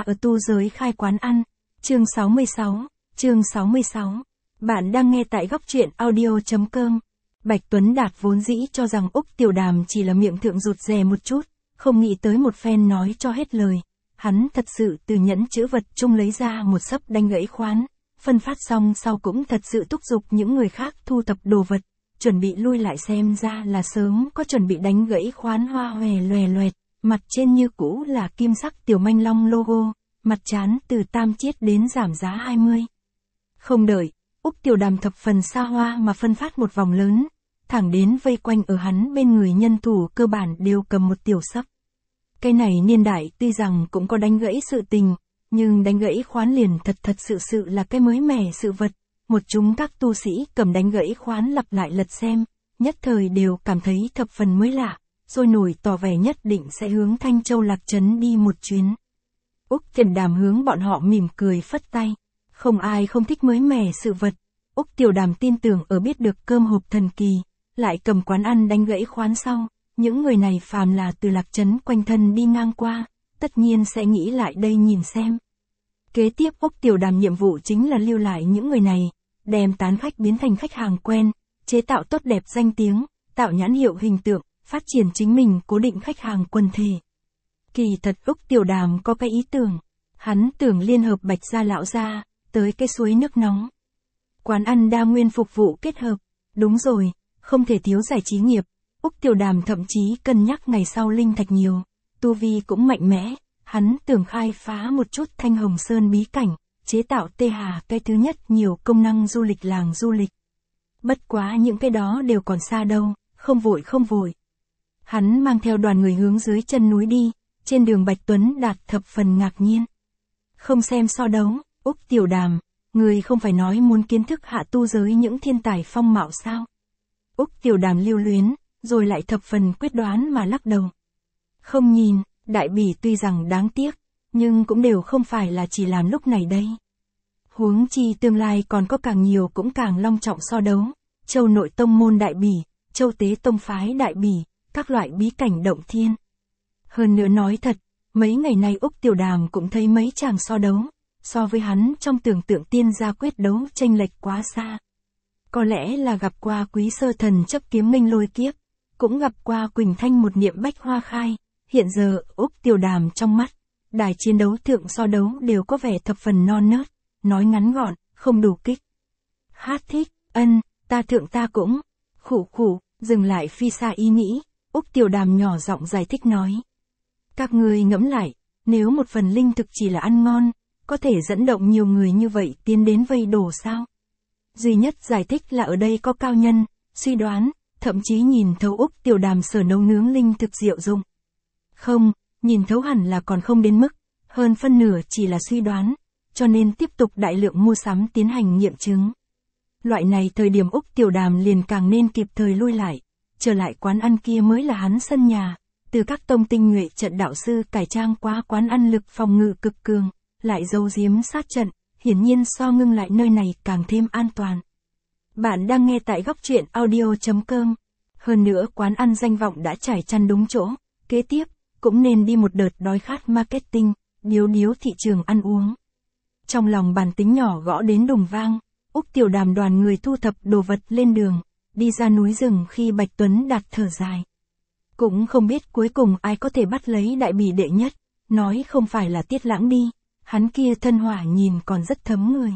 ở tu giới khai quán ăn. Chương 66. Bạn đang nghe tại góc truyện audio.com. Bạch Tuấn Đạt vốn dĩ cho rằng Úc Tiểu Đàm chỉ là miệng thượng rụt rè một chút, không nghĩ tới một phen nói cho hết lời. Hắn thật sự từ nhẫn chữ vật chung lấy ra một xấp đánh gãy khoán, phân phát xong sau cũng thật sự thúc giục những người khác thu thập đồ vật, chuẩn bị lui lại, xem ra là sớm có chuẩn bị đánh gãy khoán hoa hòe loè loẹt, mặt trên như cũ là kim sắc Tiểu Manh Long logo, mặt trán từ tam chiết đến giảm giá 20. Không đợi, Úc Tiểu Đàm thập phần xa hoa mà phân phát một vòng lớn, thẳng đến vây quanh ở hắn bên người nhân thủ cơ bản đều cầm một tiểu xấp. Cái này niên đại tuy rằng cũng có đánh gãy sự tình, nhưng đánh gãy khoán liền thật sự là cái mới mẻ sự vật. Một chúng các tu sĩ cầm đánh gãy khoán lặp lại lật xem, nhất thời đều cảm thấy thập phần mới lạ, rồi nổi tỏ vẻ nhất định sẽ hướng Thanh Châu Lạc Trấn đi một chuyến. Úc Tiểu Đàm hướng bọn họ mỉm cười phất tay, không ai không thích mới mẻ sự vật. Úc Tiểu Đàm tin tưởng ở biết được cơm hộp thần kỳ, lại cầm quán ăn đánh gãy khoán sau, những người này phàm là từ Lạc Trấn quanh thân đi ngang qua, tất nhiên sẽ nghĩ lại đây nhìn xem. Kế tiếp Úc Tiểu Đàm nhiệm vụ chính là lưu lại những người này, đem tán khách biến thành khách hàng quen, chế tạo tốt đẹp danh tiếng, tạo nhãn hiệu hình tượng, phát triển chính mình cố định khách hàng quần thể. Kỳ thật Úc Tiểu Đàm có cái ý tưởng, hắn tưởng liên hợp Bạch gia lão gia, tới cái suối nước nóng. Quán ăn đa nguyên phục vụ kết hợp, đúng rồi, không thể thiếu giải trí nghiệp. Úc Tiểu Đàm thậm chí cân nhắc ngày sau linh thạch nhiều, tu vi cũng mạnh mẽ, hắn tưởng khai phá một chút Thanh Hồng Sơn bí cảnh, chế tạo Tê Hà cái thứ nhất nhiều công năng du lịch làng du lịch. Bất quá những cái đó đều còn xa đâu, không vội. Hắn mang theo đoàn người hướng dưới chân núi đi, trên đường Bạch Tuấn Đạt thập phần ngạc nhiên. Không xem so đấu, Úc Tiểu Đàm, người không phải nói muốn kiến thức hạ tu giới những thiên tài phong mạo sao? Úc Tiểu Đàm lưu luyến, rồi lại thập phần quyết đoán mà lắc đầu. Không nhìn, đại bỉ tuy rằng đáng tiếc, nhưng cũng đều không phải là chỉ làm lúc này đây. Huống chi tương lai còn có càng nhiều cũng càng long trọng so đấu, Châu Nội Tông môn đại bỉ, Châu Tế Tông phái đại bỉ, các loại bí cảnh động thiên. Hơn nữa nói thật, mấy ngày nay Úc Tiểu Đàm cũng thấy mấy chàng so đấu, so với hắn trong tưởng tượng tiên gia quyết đấu chênh lệch quá xa. Có lẽ là gặp qua Quý Sơ Thần chấp kiếm nghênh lôi kiếp, cũng gặp qua Quỳnh Thanh một niệm bách hoa khai, hiện giờ Úc Tiểu Đàm trong mắt, đài chiến đấu thượng so đấu đều có vẻ thập phần non nớt, nói ngắn gọn, không đủ kích. Hát thích, ta thượng ta cũng, khủ, dừng lại phi xa ý nghĩ, Úc Tiểu Đàm nhỏ giọng giải thích nói. Các người ngẫm lại, nếu một phần linh thực chỉ là ăn ngon, có thể dẫn động nhiều người như vậy tiến đến vây đổ sao? Duy nhất giải thích là ở đây có cao nhân, suy đoán, thậm chí nhìn thấu Úc Tiểu Đàm sở nấu nướng linh thực diệu dụng. Không, nhìn thấu hẳn là còn không đến mức, hơn phân nửa chỉ là suy đoán, cho nên tiếp tục đại lượng mua sắm tiến hành nghiệm chứng. Loại này thời điểm Úc Tiểu Đàm liền càng nên kịp thời lui lại, trở lại quán ăn kia mới là hắn sân nhà, từ các tông tinh nhuệ trận đạo sư cải trang qua quán ăn lực phòng ngự cực cường, lại giấu giếm sát trận, hiển nhiên so ngưng lại nơi này càng thêm an toàn. Bạn đang nghe tại góc truyện audio.com. Hơn nữa quán ăn danh vọng đã trải chăn đúng chỗ, kế tiếp, cũng nên đi một đợt đói khát marketing, điếu thị trường ăn uống. Trong lòng bản tính nhỏ gõ đến đùng vang, Úc Tiểu Đàm đoàn người thu thập đồ vật lên đường, đi ra núi rừng khi Bạch Tuấn Đạt thở dài. Cũng không biết cuối cùng ai có thể bắt lấy đại bỉ đệ nhất, nói không phải là Tiết Lãng đi, hắn kia thân hỏa nhìn còn rất thấm người.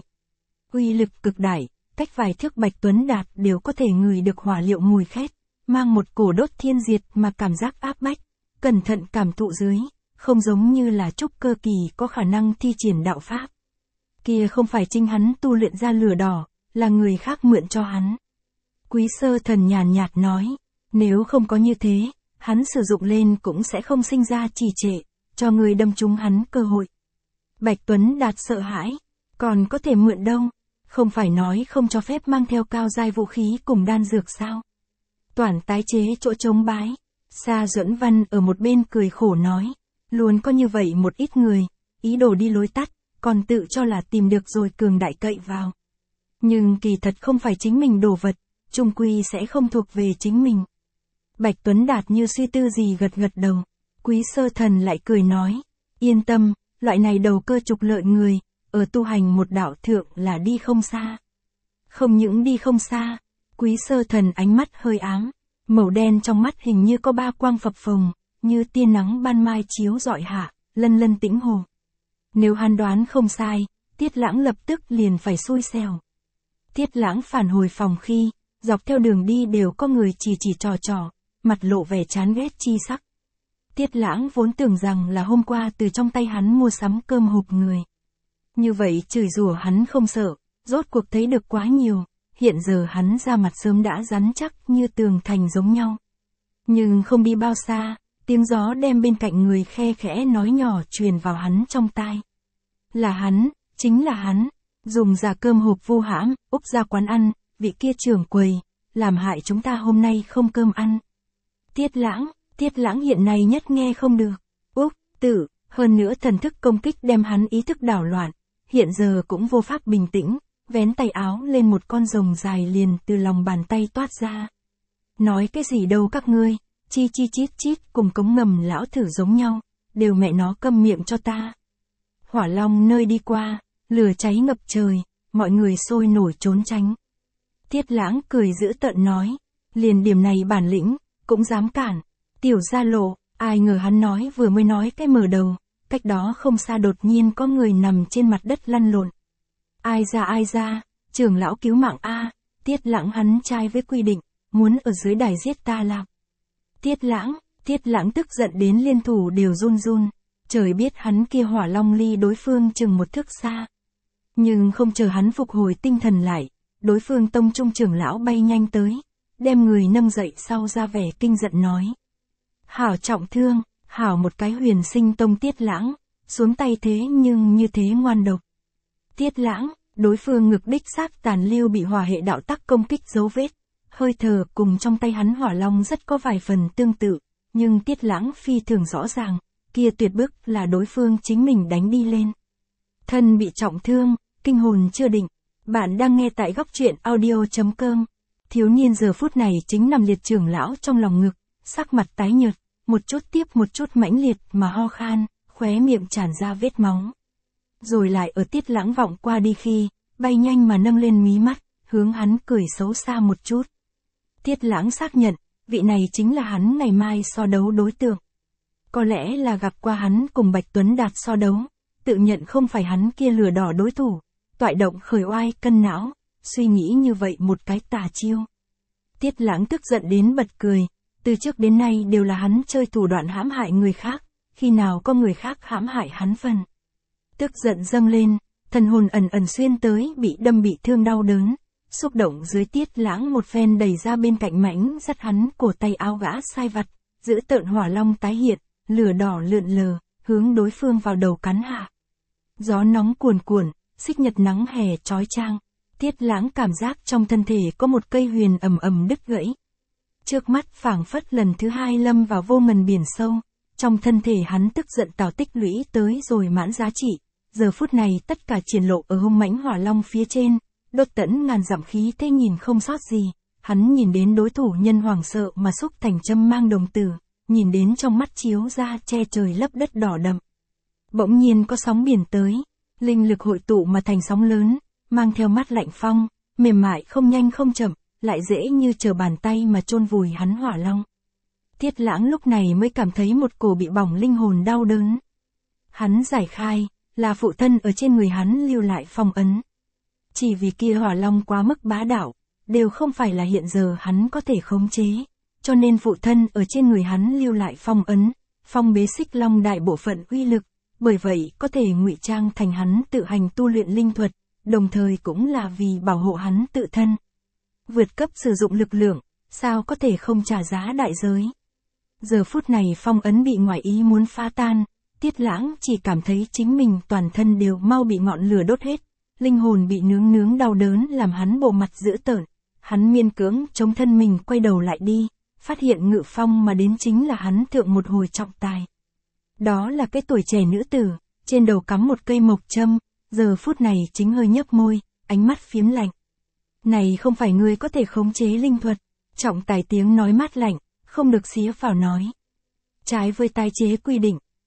Uy lực cực đại, cách vài thước Bạch Tuấn Đạt đều có thể ngửi được hỏa liệu mùi khét, mang một cổ đốt thiên diệt mà cảm giác áp bách, cẩn thận cảm thụ dưới, không giống như là trúc cơ kỳ có khả năng thi triển đạo pháp. Kia không phải chính hắn tu luyện ra lửa đỏ, là người khác mượn cho hắn. Quý Sơ Thần nhàn nhạt nói, nếu không có như thế, hắn sử dụng lên cũng sẽ không sinh ra trì trệ, cho người đâm trúng hắn cơ hội. Bạch Tuấn Đạt sợ hãi, còn có thể mượn đâu, không phải nói không cho phép mang theo cao giai vũ khí cùng đan dược sao? Toản tái chế chỗ trống bái, Sa Duẫn Văn ở một bên cười khổ nói, luôn có như vậy một ít người, ý đồ đi lối tắt, còn tự cho là tìm được rồi cường đại cậy vào. Nhưng kỳ thật không phải chính mình đồ vật, chung quy sẽ không thuộc về chính mình. Bạch Tuấn Đạt như suy tư gì gật đầu, Quý Sơ Thần lại cười nói, yên tâm, loại này đầu cơ trục lợi người, ở tu hành một đạo thượng là đi không xa. Không những đi không xa, Quý Sơ Thần ánh mắt hơi ám, màu đen trong mắt hình như có ba quang phập phồng, như tia nắng ban mai chiếu rọi hạ, lân lân tĩnh hồ. Nếu hắn đoán không sai, Tiết Lãng lập tức liền phải xui xẻo. Tiết Lãng phản hồi phòng khi, dọc theo đường đi đều có người chỉ trò, mặt lộ vẻ chán ghét chi sắc. Tiết Lãng vốn tưởng rằng là hôm qua từ trong tay hắn mua sắm cơm hộp người. Như vậy chửi rủa hắn không sợ, rốt cuộc thấy được quá nhiều, hiện giờ hắn ra mặt sớm đã rắn chắc như tường thành giống nhau. Nhưng không đi bao xa, tiếng gió đem bên cạnh người khe khẽ nói nhỏ truyền vào hắn trong tai. Là hắn, chính là hắn, dùng giả cơm hộp vu hãm, Úc ra quán ăn, vị kia trưởng quầy, làm hại chúng ta hôm nay không cơm ăn. Tiết Lãng hiện nay nhất nghe không được. Úc, tử, hơn nữa thần thức công kích đem hắn ý thức đảo loạn, hiện giờ cũng vô pháp bình tĩnh, vén tay áo lên một con rồng dài liền từ lòng bàn tay toát ra. Nói cái gì đâu các ngươi, chi chít chít cùng cống ngầm lão thử giống nhau, đều mẹ nó câm miệng cho ta. Hỏa long nơi đi qua, lửa cháy ngập trời, mọi người sôi nổi trốn tránh. Tiết Lãng cười dữ tợn nói, liền điểm này bản lĩnh, cũng dám cản. Tiểu Gia Lộ, ai ngờ hắn nói vừa mới nói cái mở đầu, cách đó không xa đột nhiên có người nằm trên mặt đất lăn lộn. Ai ra, trưởng lão cứu mạng a, Tiết Lãng hắn trai với quy định, muốn ở dưới đài giết ta làm. Tiết Lãng tức giận đến liên thủ đều run, trời biết hắn kia hỏa long ly đối phương chừng một thước xa. Nhưng không chờ hắn phục hồi tinh thần lại, đối phương tông trung trưởng lão bay nhanh tới, đem người nâng dậy sau ra vẻ kinh giận nói. Hảo trọng thương, hảo một cái huyền sinh tông Tiết Lãng, xuống tay thế nhưng như thế ngoan độc. Tiết Lãng, đối phương ngực đích xác tàn lưu bị hỏa hệ đạo tắc công kích dấu vết, hơi thở cùng trong tay hắn hỏa long rất có vài phần tương tự, nhưng Tiết Lãng phi thường rõ ràng, kia tuyệt bức là đối phương chính mình đánh đi lên. Thân bị trọng thương, kinh hồn chưa định, bạn đang nghe tại góc truyện audio.com. Thiếu niên giờ phút này chính nằm liệt trưởng lão trong lòng ngực, sắc mặt tái nhợt, một chút tiếp một chút mãnh liệt mà ho khan, khóe miệng tràn ra vết máu. Rồi lại ở Tiết Lãng vọng qua đi khi, bay nhanh mà nâng lên mí mắt, hướng hắn cười xấu xa một chút. Tiết Lãng xác nhận, vị này chính là hắn ngày mai so đấu đối tượng. Có lẽ là gặp qua hắn cùng Bạch Tuấn Đạt so đấu, tự nhận không phải hắn kia lửa đỏ đối thủ, toại động khởi oai cân não, suy nghĩ như vậy một cái tà chiêu. Tiết Lãng tức giận đến bật cười, từ trước đến nay đều là hắn chơi thủ đoạn hãm hại người khác, khi nào có người khác hãm hại hắn phần. Tức giận dâng lên, thần hồn ẩn xuyên tới bị đâm bị thương đau đớn, xúc động dưới Tiết Lãng một phen đẩy ra bên cạnh mãnh dắt hắn cổ tay áo gã sai vặt, giữ tợn hỏa long tái hiện, lửa đỏ lượn lờ, hướng đối phương vào đầu cắn hạ. Gió nóng cuồn cuộn, xích nhật nắng hè chói chang, Tiết Lãng cảm giác trong thân thể có một cây huyền ầm đứt gãy. Trước mắt phảng phất lần thứ hai lâm vào vô ngần biển sâu, trong thân thể hắn tức giận tào tích lũy tới rồi mãn giá trị, giờ phút này tất cả triển lộ ở hung mãnh hỏa long phía trên, đốt tẫn ngàn dặm khí thế nhìn không sót gì, hắn nhìn đến đối thủ nhân hoảng sợ mà xúc thành châm mang đồng tử, nhìn đến trong mắt chiếu ra che trời lấp đất đỏ đậm. Bỗng nhiên có sóng biển tới, linh lực hội tụ mà thành sóng lớn, mang theo mắt lạnh phong, mềm mại không nhanh không chậm, lại dễ như trở bàn tay mà chôn vùi hắn hỏa long. Tiết Lãng lúc này mới cảm thấy một cổ bị bỏng linh hồn đau đớn. Hắn giải khai, là phụ thân ở trên người hắn lưu lại phong ấn. Chỉ vì kia hỏa long quá mức bá đạo, đều không phải là hiện giờ hắn có thể khống chế, cho nên phụ thân ở trên người hắn lưu lại phong ấn, phong bế xích long đại bộ phận uy lực, bởi vậy có thể ngụy trang thành hắn tự hành tu luyện linh thuật, đồng thời cũng là vì bảo hộ hắn tự thân. Vượt cấp sử dụng lực lượng, sao có thể không trả giá đại giới. Giờ phút này phong ấn bị ngoại ý muốn phá tan, Tiết Lãng chỉ cảm thấy chính mình toàn thân đều mau bị ngọn lửa đốt hết, linh hồn bị nướng đau đớn làm hắn bộ mặt dữ tợn, hắn miên cưỡng chống thân mình quay đầu lại đi, phát hiện ngự phong mà đến chính là hắn thượng một hồi trọng tài. Đó là cái tuổi trẻ nữ tử, trên đầu cắm một cây mộc châm, giờ phút này chính hơi nhấp môi, ánh mắt phiếm lạnh. Này không phải ngươi có thể khống chế linh thuật, trọng tài tiếng nói mát lạnh, không được xía vào nói. Trái với tái chế quy định,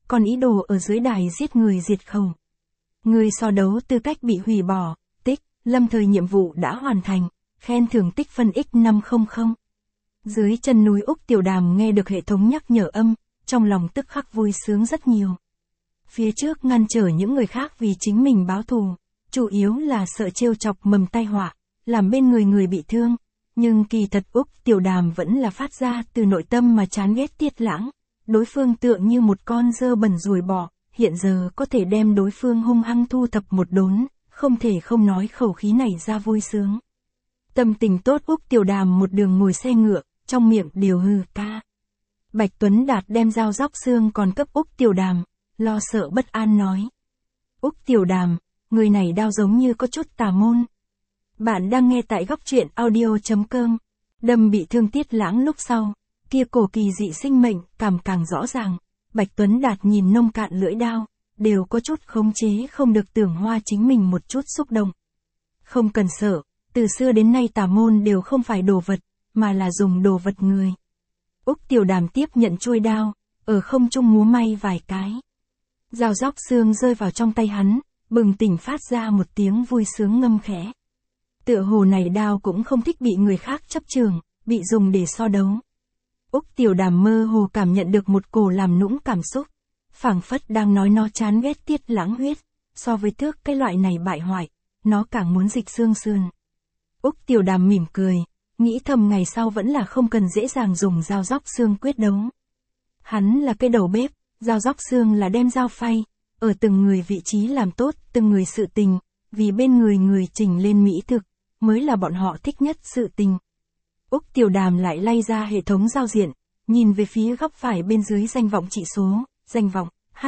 còn ý đồ ở dưới đài giết người diệt khẩu. Người so đấu tư cách bị hủy bỏ, tích, lâm thời nhiệm vụ đã hoàn thành, khen thưởng tích phân X500. Dưới chân núi Úc Tiểu Đàm nghe được hệ thống nhắc nhở âm, trong lòng tức khắc vui sướng rất nhiều. Phía trước ngăn trở những người khác vì chính mình báo thù, chủ yếu là sợ trêu chọc mầm tai họa, làm bên người bị thương. Nhưng kỳ thật Úc Tiểu Đàm vẫn là phát ra từ nội tâm mà chán ghét Tiết Lãng. Đối phương tựa như một con dơ bẩn ruồi bọ, hiện giờ có thể đem đối phương hung hăng thu thập một đốn, không thể không nói khẩu khí này ra vui sướng. Tâm tình tốt Úc Tiểu Đàm một đường ngồi xe ngựa, trong miệng điều hừ ca. Bạch Tuấn Đạt đem dao róc xương còn cấp Úc Tiểu Đàm, lo sợ bất an nói. Úc Tiểu Đàm, người này đao giống như có chút tà môn. Bạn đang nghe tại góc truyện audio.com. Đâm bị thương Tiết Lãng lúc sau, kia cổ kỳ dị sinh mệnh càng rõ ràng. Bạch Tuấn Đạt nhìn nông cạn lưỡi đao, đều có chút khống chế không được tưởng hoa chính mình một chút xúc động. Không cần sợ, từ xưa đến nay tà môn đều không phải đồ vật, mà là dùng đồ vật người. Úc Tiểu Đàm tiếp nhận chuôi đao, ở không trung múa may vài cái. Dao róc xương rơi vào trong tay hắn, bừng tỉnh phát ra một tiếng vui sướng ngâm khẽ. Tựa hồ này đao cũng không thích bị người khác chấp chưởng, bị dùng để so đấu. Úc Tiểu Đàm mơ hồ cảm nhận được một cổ làm nũng cảm xúc, phảng phất đang nói nó chán ghét Tiết Lãng huyết, so với thước cái loại này bại hoại, nó càng muốn dịch xương sườn. Úc Tiểu Đàm mỉm cười, nghĩ thầm ngày sau vẫn là không cần dễ dàng dùng dao róc xương quyết đấu. Hắn là cái đầu bếp, dao róc xương là đem dao phay, ở từng người vị trí làm tốt từng người sự tình, vì bên người chỉnh lên mỹ thực, mới là bọn họ thích nhất sự tình. Úc Tiểu Đàm lại lay ra hệ thống giao diện, nhìn về phía góc phải bên dưới danh vọng trị số, danh vọng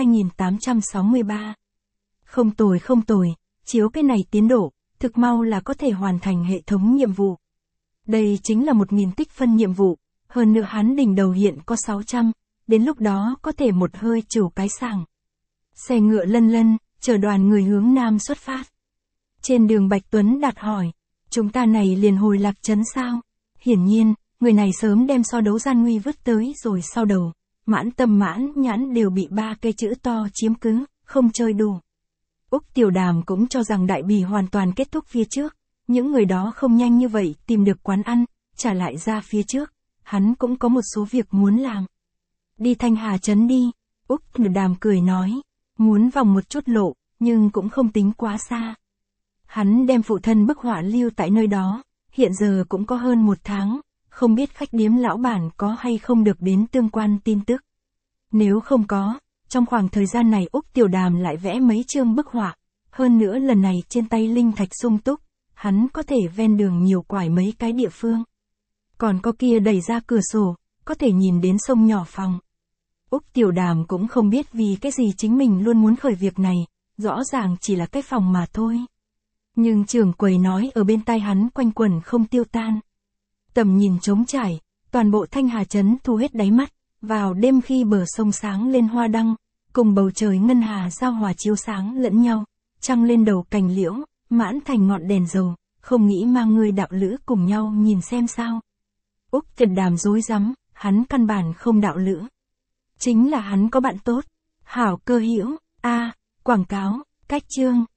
2863. Không tồi, chiếu cái này tiến độ, thực mau là có thể hoàn thành hệ thống nhiệm vụ. Đây chính là 1000 tích phân nhiệm vụ, hơn nữa hắn đỉnh đầu hiện có 600, đến lúc đó có thể một hơi trừ cái sảng. Xe ngựa lân, chờ đoàn người hướng nam xuất phát. Trên đường Bạch Tuấn Đạt hỏi, chúng ta này liền hồi Lạc Trấn sao? Hiển nhiên, người này sớm đem so đấu gian nguy vứt tới rồi sau đầu, mãn tâm mãn nhãn đều bị 3 cái chữ to chiếm cứ, không chơi đủ. Úc Tiểu Đàm cũng cho rằng đại bỉ hoàn toàn kết thúc phía trước, những người đó không nhanh như vậy tìm được quán ăn, trả lại ra phía trước, hắn cũng có một số việc muốn làm. Đi Thanh Hà Trấn đi, Úc Tiểu Đàm cười nói, muốn vòng một chút lộ, nhưng cũng không tính quá xa. Hắn đem phụ thân bức họa lưu tại nơi đó, hiện giờ cũng có hơn 1 tháng, không biết khách điếm lão bản có hay không được đến tương quan tin tức. Nếu không có, trong khoảng thời gian này Úc Tiểu Đàm lại vẽ mấy chương bức họa, hơn nữa lần này trên tay linh thạch sung túc, hắn có thể ven đường nhiều quải mấy cái địa phương. Còn có kia đẩy ra cửa sổ, có thể nhìn đến sông nhỏ phòng. Úc Tiểu Đàm cũng không biết vì cái gì chính mình luôn muốn khởi việc này, rõ ràng chỉ là cái phòng mà thôi. Nhưng trưởng quầy nói ở bên tai hắn quanh quẩn không tiêu tan. Tầm nhìn trống trải, toàn bộ Thanh Hà Trấn thu hết đáy mắt, vào đêm khi bờ sông sáng lên hoa đăng, cùng bầu trời ngân hà giao hòa chiếu sáng lẫn nhau, trăng lên đầu cành liễu, mãn thành ngọn đèn dầu, không nghĩ mang người đạo lữ cùng nhau nhìn xem sao. Úc Tiểu Đàm rối rắm, hắn căn bản không đạo lữ. Chính là hắn có bạn tốt, hảo cơ hữu, quảng cáo, cách chương.